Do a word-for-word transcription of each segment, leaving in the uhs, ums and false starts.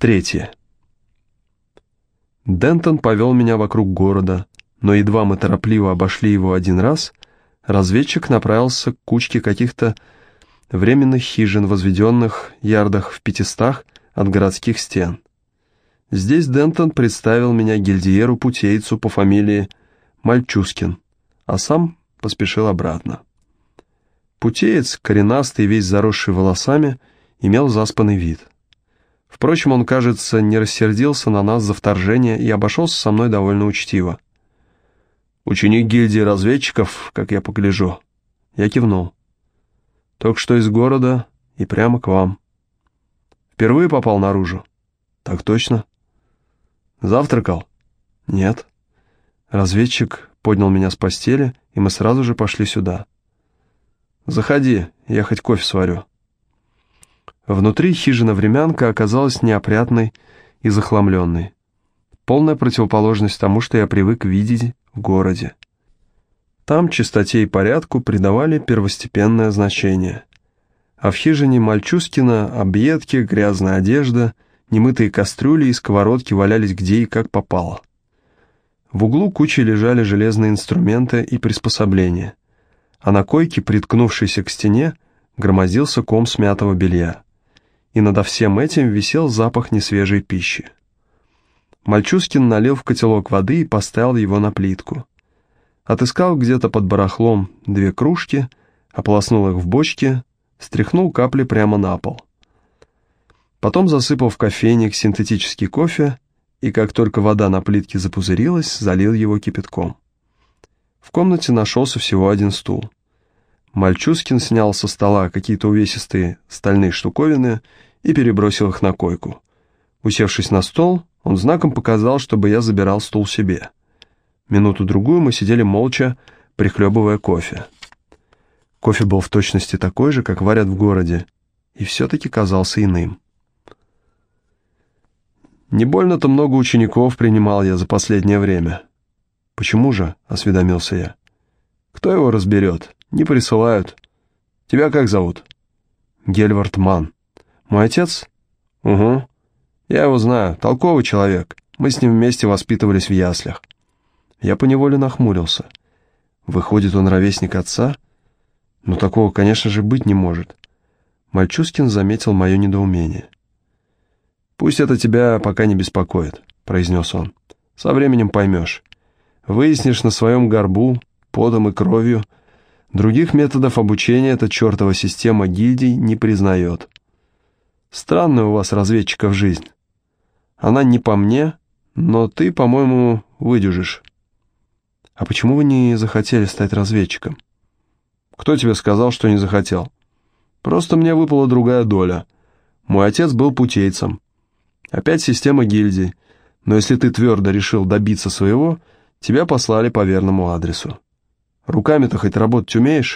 Третье. Дентон повел меня вокруг города, но едва мы торопливо обошли его один раз, разведчик направился к кучке каких-то временных хижин, возведенных ярдах в пятистах от городских стен. Здесь Дентон представил меня гильдиеру-путейцу по фамилии Мальчускин, а сам поспешил обратно. Путеец, коренастый, весь заросший волосами, имел заспанный вид. Впрочем, он, кажется, не рассердился на нас за вторжение и обошелся со мной довольно учтиво. «Ученик гильдии разведчиков, как я погляжу». Я кивнул. «Только что из города и прямо к вам». «Впервые попал наружу?» «Так точно». «Завтракал?» «Нет». Разведчик поднял меня с постели, и мы сразу же пошли сюда. «Заходи, я хоть кофе сварю». Внутри хижина-времянка оказалась неопрятной и захламленной. Полная противоположность тому, что я привык видеть в городе. Там чистоте и порядку придавали первостепенное значение. А в хижине Мальчускина объедки, грязная одежда, немытые кастрюли и сковородки валялись где и как попало. В углу кучей лежали железные инструменты и приспособления, а на койке, приткнувшейся к стене, громоздился ком смятого белья. И над всем этим висел запах несвежей пищи. Мальчускин налил в котелок воды и поставил его на плитку. Отыскал где-то под барахлом две кружки, ополоснул их в бочке, стряхнул капли прямо на пол. Потом засыпал в кофейник синтетический кофе, и как только вода на плитке запузырилась, залил его кипятком. В комнате нашелся всего один стул. Мальчускин снял со стола какие-то увесистые стальные штуковины и перебросил их на койку. Усевшись на стол, он знаком показал, чтобы я забирал стул себе. Минуту-другую мы сидели молча, прихлебывая кофе. Кофе был в точности такой же, как варят в городе, и все-таки казался иным. «Не больно-то много учеников принимал я за последнее время». «Почему же?» — осведомился я. «Кто его разберет? Не присылают. Тебя как зовут?» «Гельвард Манн. Мой отец?» «Угу. Я его знаю. Толковый человек. Мы с ним вместе воспитывались в яслях». Я поневоле нахмурился. Выходит, он ровесник отца? Но такого, конечно же, быть не может. Мальчускин заметил мое недоумение. «Пусть это тебя пока не беспокоит», — произнес он. «Со временем поймешь. Выяснишь на своем горбу, потом и кровью. Других методов обучения эта чертова система гильдий не признает. Странная у вас, разведчиков, жизнь. Она не по мне, но ты, по-моему, выдюжишь». «А почему вы не захотели стать разведчиком?» «Кто тебе сказал, что не захотел? Просто мне выпала другая доля. Мой отец был путейцем. Опять система гильдий. Но если ты твердо решил добиться своего, тебя послали по верному адресу. Руками-то хоть работать умеешь?»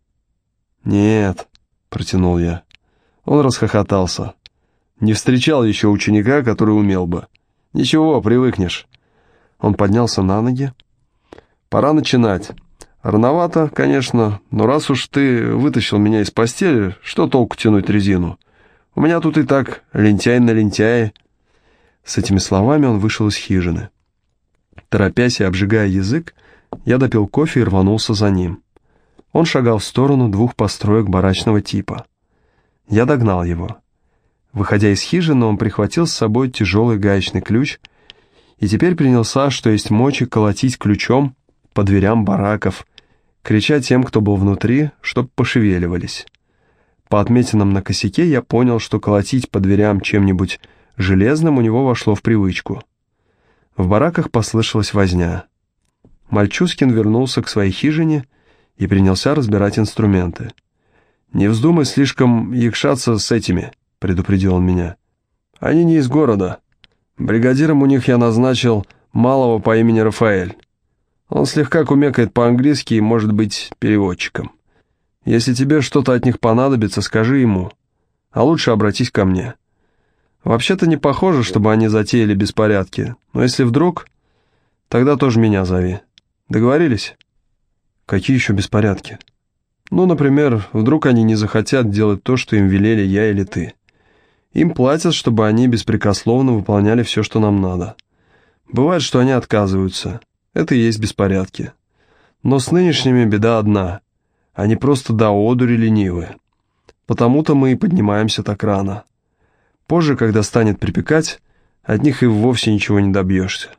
«Нет», — протянул я. Он расхохотался. «Не встречал еще ученика, который умел бы. Ничего, привыкнешь». Он поднялся на ноги. «Пора начинать. Рановато, конечно, но раз уж ты вытащил меня из постели, что толку тянуть резину? У меня тут и так лентяй на лентяе». С этими словами он вышел из хижины. Торопясь и обжигая язык, я допил кофе и рванулся за ним. Он шагал в сторону двух построек барачного типа. Я догнал его. Выходя из хижины, он прихватил с собой тяжелый гаечный ключ и теперь принялся, что есть мочи, колотить ключом по дверям бараков, крича тем, кто был внутри, чтоб пошевеливались. По отметинам на косяке я понял, что колотить по дверям чем-нибудь железным у него вошло в привычку. В бараках послышалась возня. Мальчускин вернулся к своей хижине и принялся разбирать инструменты. «Не вздумай слишком якшаться с этими», — предупредил он меня. «Они не из города. Бригадиром у них я назначил малого по имени Рафаэль. Он слегка кумекает по-английски и может быть переводчиком. Если тебе что-то от них понадобится, скажи ему, а лучше обратись ко мне. Вообще-то не похоже, чтобы они затеяли беспорядки, но если вдруг, тогда тоже меня зови. Договорились?» «Какие еще беспорядки?» «Ну, например, вдруг они не захотят делать то, что им велели я или ты. Им платят, чтобы они беспрекословно выполняли все, что нам надо. Бывает, что они отказываются. Это и есть беспорядки. Но с нынешними беда одна. Они просто до одури ленивы. Потому-то мы и поднимаемся так рано. Позже, когда станет припекать, от них и вовсе ничего не добьешься.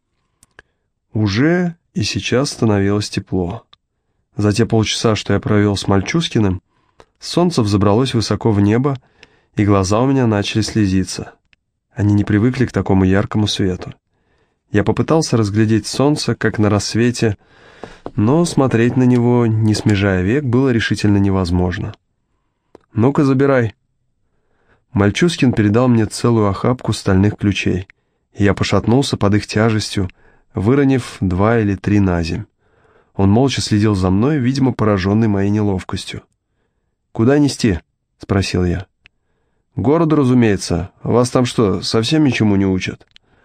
Уже и сейчас становилось тепло. За те полчаса, что я провел с Мальчускиным, солнце взобралось высоко в небо, и глаза у меня начали слезиться. Они не привыкли к такому яркому свету. Я попытался разглядеть солнце, как на рассвете, но смотреть на него, не смежая век, было решительно невозможно. «Ну-ка, забирай». Мальчускин передал мне целую охапку стальных ключей, и я пошатнулся под их тяжестью, выронив два или три на земь. Он молча следил за мной, видимо, пораженный моей неловкостью. «Куда нести?» — спросил я. «К городу, разумеется. Вас там что, совсем ничему не учат?»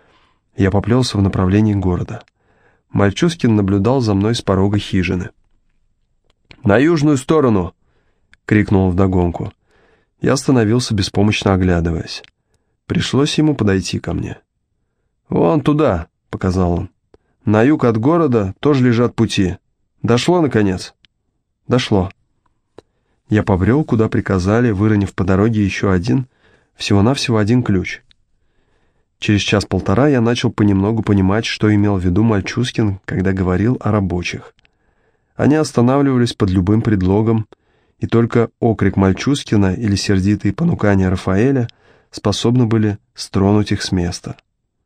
Я поплелся в направлении города. Мальчускин наблюдал за мной с порога хижины. «На южную сторону!» — крикнул он вдогонку. Я остановился, беспомощно оглядываясь. Пришлось ему подойти ко мне. «Вон туда!» — показал он. «На юг от города тоже лежат пути. Дошло, наконец?» «Дошло». Я побрел, куда приказали, выронив по дороге еще один, всего-навсего один ключ. Через час-полтора я начал понемногу понимать, что имел в виду Мальчускин, когда говорил о рабочих. Они останавливались под любым предлогом, и только окрик Мальчускина или сердитые понукания Рафаэля способны были стронуть их с места.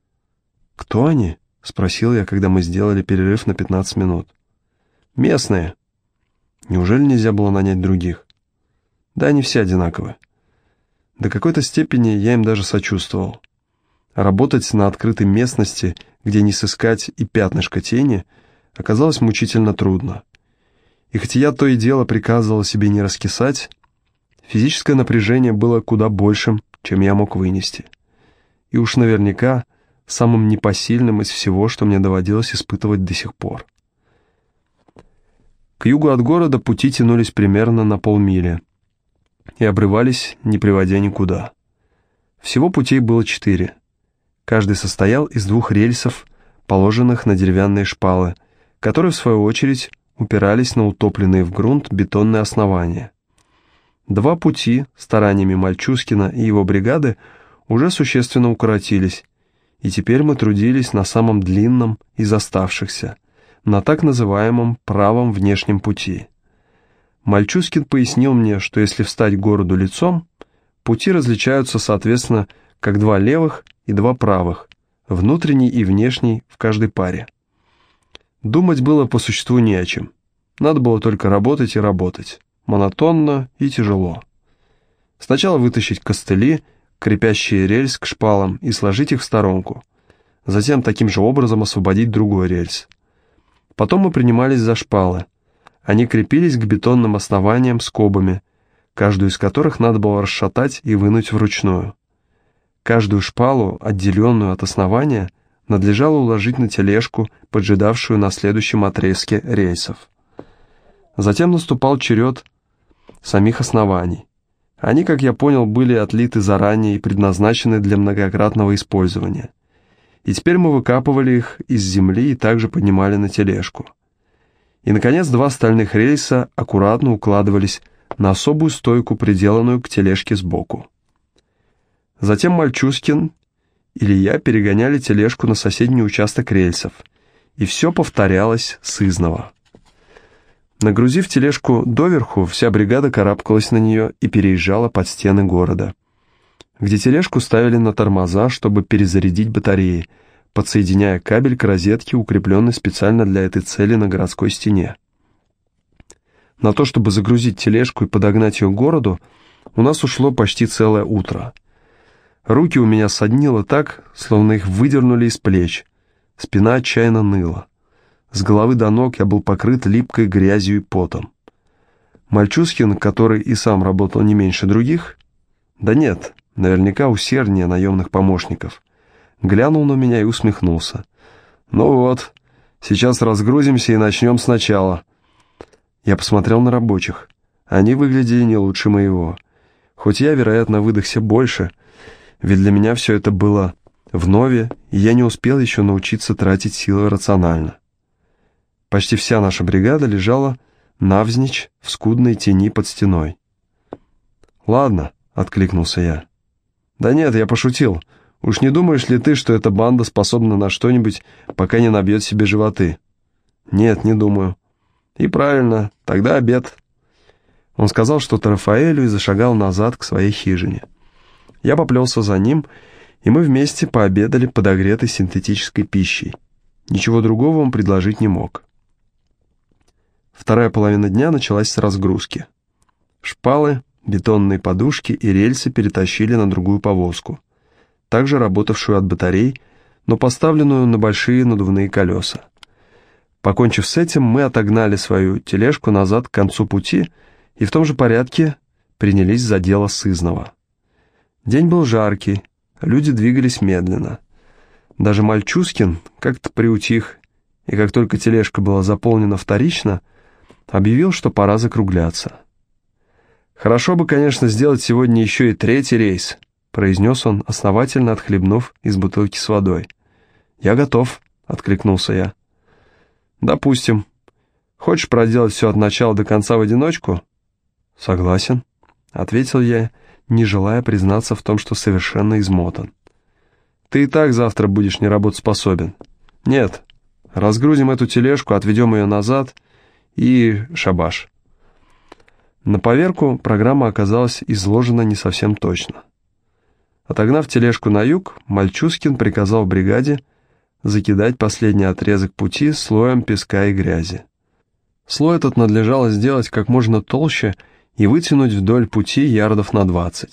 «Кто они?» — спросил я, когда мы сделали перерыв на пятнадцать минут. «Местные». «Неужели нельзя было нанять других?» «Да, они все одинаковы». До какой-то степени я им даже сочувствовал. Работать на открытой местности, где не сыскать и пятнышко тени, оказалось мучительно трудно. И хотя я то и дело приказывал себе не раскисать, физическое напряжение было куда большим, чем я мог вынести. И уж наверняка самым непосильным из всего, что мне доводилось испытывать до сих пор. К югу от города пути тянулись примерно на полмили и обрывались, не приводя никуда. Всего путей было четыре. Каждый состоял из двух рельсов, положенных на деревянные шпалы, которые, в свою очередь, упирались на утопленные в грунт бетонные основания. Два пути, стараниями Мальчускина и его бригады, уже существенно укоротились, и теперь мы трудились на самом длинном из оставшихся, на так называемом правом внешнем пути. Мальчускин пояснил мне, что если встать к городу лицом, пути различаются, соответственно, как два левых и два правых, внутренний и внешний в каждой паре. Думать было по существу не о чем. Надо было только работать и работать, монотонно и тяжело. Сначала вытащить костыли, крепящие рельс к шпалам, и сложить их в сторонку. Затем таким же образом освободить другой рельс. Потом мы принимались за шпалы. Они крепились к бетонным основаниям скобами, каждую из которых надо было расшатать и вынуть вручную. Каждую шпалу, отделенную от основания, надлежало уложить на тележку, поджидавшую на следующем отрезке рельсов. Затем наступал черед самих оснований. Они, как я понял, были отлиты заранее и предназначены для многократного использования. И теперь мы выкапывали их из земли и также поднимали на тележку. И, наконец, два стальных рельса аккуратно укладывались на особую стойку, приделанную к тележке сбоку. Затем Мальчускин или я перегоняли тележку на соседний участок рельсов, и все повторялось сызнова. Нагрузив тележку доверху, вся бригада карабкалась на нее и переезжала под стены города, где тележку ставили на тормоза, чтобы перезарядить батареи, подсоединяя кабель к розетке, укрепленной специально для этой цели на городской стене. На то, чтобы загрузить тележку и подогнать ее к городу, у нас ушло почти целое утро. Руки у меня соднило так, словно их выдернули из плеч, спина отчаянно ныла. С головы до ног я был покрыт липкой грязью и потом. Мальчускин, который и сам работал не меньше других, да нет, наверняка усерднее наемных помощников, глянул на меня и усмехнулся. «Ну вот, сейчас разгрузимся и начнем сначала». Я посмотрел на рабочих. Они выглядели не лучше моего. Хоть я, вероятно, выдохся больше, ведь для меня все это было вновь, и я не успел еще научиться тратить силы рационально. Почти вся наша бригада лежала навзничь в скудной тени под стеной. «Ладно», — откликнулся я. «Да нет, я пошутил. Уж не думаешь ли ты, что эта банда способна на что-нибудь, пока не набьет себе животы?» «Нет, не думаю». «И правильно, тогда обед». Он сказал что-то Рафаэлю и зашагал назад к своей хижине. Я поплелся за ним, и мы вместе пообедали подогретой синтетической пищей. Ничего другого он предложить не мог. Вторая половина дня началась с разгрузки. Шпалы, бетонные подушки и рельсы перетащили на другую повозку, также работавшую от батарей, но поставленную на большие надувные колеса. Покончив с этим, мы отогнали свою тележку назад к концу пути и в том же порядке принялись за дело сызнова. День был жаркий, люди двигались медленно. Даже Мальчускин как-то приутих, и как только тележка была заполнена вторично, объявил, что пора закругляться. «Хорошо бы, конечно, сделать сегодня еще и третий рейс», произнес он, основательно отхлебнув из бутылки с водой. «Я готов», — откликнулся я. «Допустим. Хочешь проделать все от начала до конца в одиночку?» «Согласен», — ответил я, не желая признаться в том, что совершенно измотан. «Ты и так завтра будешь неработоспособен». «Нет, разгрузим эту тележку, отведем ее назад и шабаш». На поверку программа оказалась изложена не совсем точно. Отогнав тележку на юг, Мальчускин приказал бригаде закидать последний отрезок пути слоем песка и грязи. Слой этот надлежало сделать как можно толще и вытянуть вдоль пути ярдов на двадцать.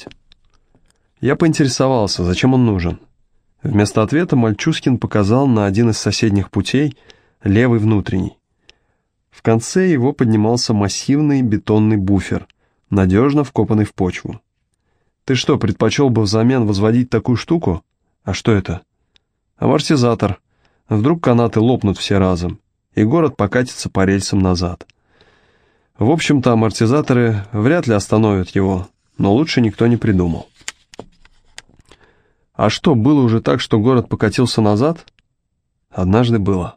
Я поинтересовался, зачем он нужен. Вместо ответа Мальчускин показал на один из соседних путей, левый внутренний. В конце его поднимался массивный бетонный буфер, надежно вкопанный в почву. «Ты что, предпочел бы взамен возводить такую штуку? А что это?» «Амортизатор. Вдруг канаты лопнут все разом, и город покатится по рельсам назад. В общем-то, амортизаторы вряд ли остановят его, но лучше никто не придумал». «А что, было уже так, что город покатился назад?» «Однажды было».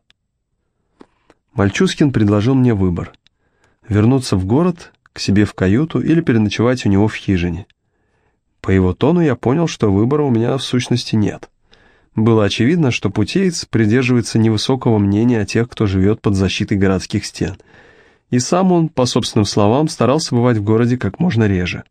Мальчускин предложил мне выбор: вернуться в город, к себе в каюту или переночевать у него в хижине. По его тону я понял, что выбора у меня в сущности нет. Было очевидно, что путеец придерживается невысокого мнения о тех, кто живет под защитой городских стен, и сам он, по собственным словам, старался бывать в городе как можно реже.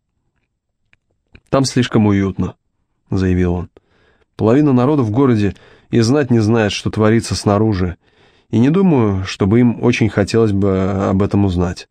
«Там слишком уютно», — заявил он. «Половина народа в городе и знать не знает, что творится снаружи, и не думаю, чтобы им очень хотелось бы об этом узнать».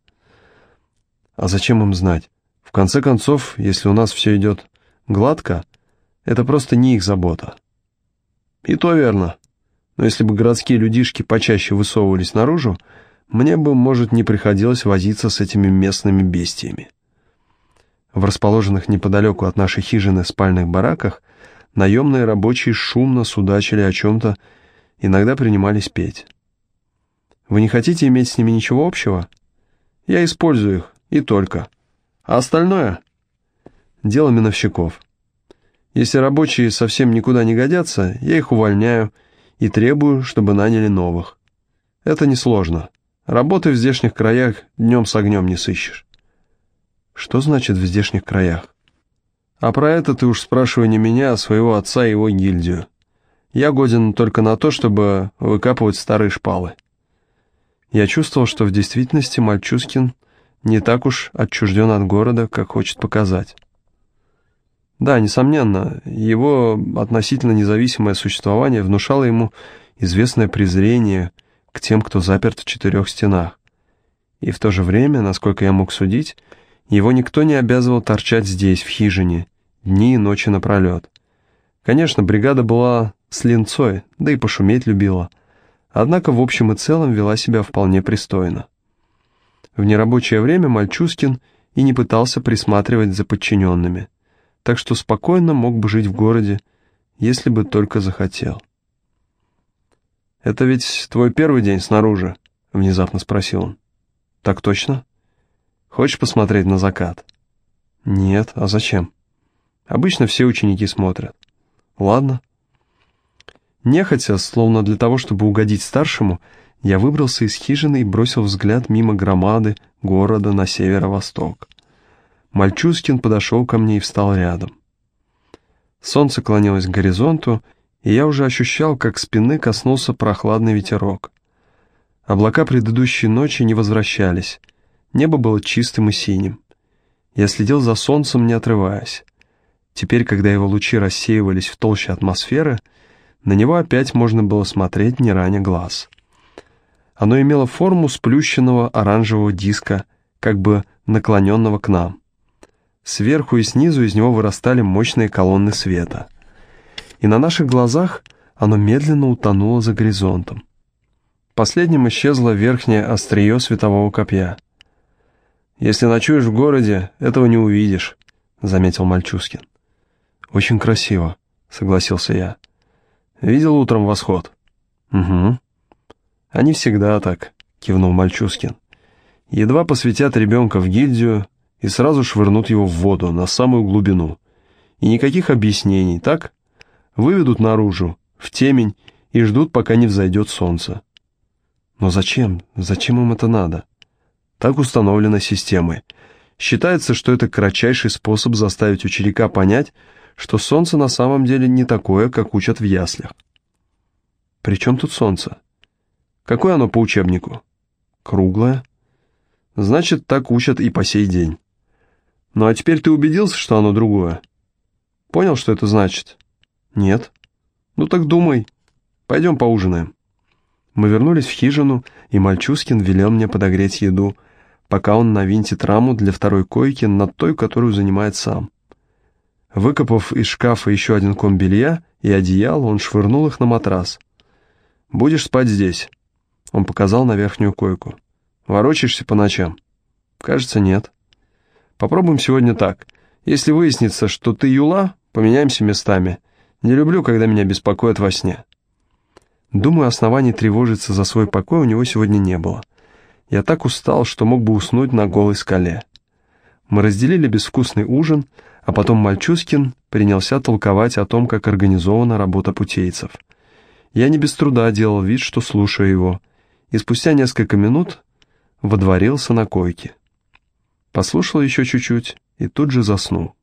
«А зачем им знать? В конце концов, если у нас все идет гладко, это просто не их забота». «И то верно. Но если бы городские людишки почаще высовывались наружу, мне бы, может, не приходилось возиться с этими местными бестиями». В расположенных неподалеку от нашей хижины спальных бараках наемные рабочие шумно судачили о чем-то, иногда принимались петь. «Вы не хотите иметь с ними ничего общего? Я использую их, и только. А остальное — дело миновщиков. Если рабочие совсем никуда не годятся, я их увольняю и требую, чтобы наняли новых. Это несложно. Работы в здешних краях днем с огнем не сыщешь». «Что значит «в здешних краях»?» «А про это ты уж спрашивай не меня, а своего отца и его гильдию. Я годен только на то, чтобы выкапывать старые шпалы». Я чувствовал, что в действительности Мальчускин не так уж отчужден от города, как хочет показать. Да, несомненно, его относительно независимое существование внушало ему известное презрение к тем, кто заперт в четырех стенах. И в то же время, насколько я мог судить, его никто не обязывал торчать здесь, в хижине, дни и ночи напролет. Конечно, бригада была с линцой, да и пошуметь любила, однако в общем и целом вела себя вполне пристойно. В нерабочее время Мальчускин и не пытался присматривать за подчиненными, так что спокойно мог бы жить в городе, если бы только захотел. «Это ведь твой первый день снаружи?» — внезапно спросил он. «Так точно. Хочешь посмотреть на закат?» «Нет, а зачем?» Обычно все ученики смотрят. Ладно. Нехотя, словно для того, чтобы угодить старшему, я выбрался из хижины и бросил взгляд мимо громады города на северо-восток. Мальчускин подошел ко мне и встал рядом. Солнце клонилось к горизонту, и я уже ощущал, как спины коснулся прохладный ветерок. Облака предыдущей ночи не возвращались, небо было чистым и синим. Я следил за солнцем, не отрываясь. Теперь, когда его лучи рассеивались в толще атмосферы, на него опять можно было смотреть, не раня глаз. Оно имело форму сплющенного оранжевого диска, как бы наклоненного к нам. Сверху и снизу из него вырастали мощные колонны света. И на наших глазах оно медленно утонуло за горизонтом. Последним исчезло верхнее острие светового копья. «Если ночуешь в городе, этого не увидишь», — заметил Мальчускин. «Очень красиво», — согласился я. «Видел утром восход?» «Угу». «Они всегда так», — кивнул Мальчускин. «Едва посвятят ребенка в гильдию и сразу швырнут его в воду на самую глубину. И никаких объяснений, так? Выведут наружу, в темень, и ждут, пока не взойдет солнце». «Но зачем? Зачем им это надо?» «Так установлено системой. Считается, что это кратчайший способ заставить ученика понять, что солнце на самом деле не такое, как учат в яслях». «При чем тут солнце? Какое оно по учебнику?» «Круглое». «Значит, так учат и по сей день». «Ну а теперь ты убедился, что оно другое? Понял, что это значит?» «Нет». «Ну так думай. Пойдем поужинаем». Мы вернулись в хижину, и Мальчускин велел мне подогреть еду, пока он навинтит раму для второй койки над той, которую занимает сам. Выкопав из шкафа еще один ком белья и одеяло, он швырнул их на матрас. «Будешь спать здесь?» Он показал на верхнюю койку. «Ворочаешься по ночам?» «Кажется, нет». «Попробуем сегодня так. Если выяснится, что ты юла, поменяемся местами. Не люблю, когда меня беспокоят во сне». Думаю, оснований тревожиться за свой покой у него сегодня не было. Я так устал, что мог бы уснуть на голой скале. Мы разделили безвкусный ужин, а потом Мальчускин принялся толковать о том, как организована работа путейцев. Я не без труда делал вид, что слушаю его, и спустя несколько минут водворился на койке. Послушал еще чуть-чуть и тут же заснул.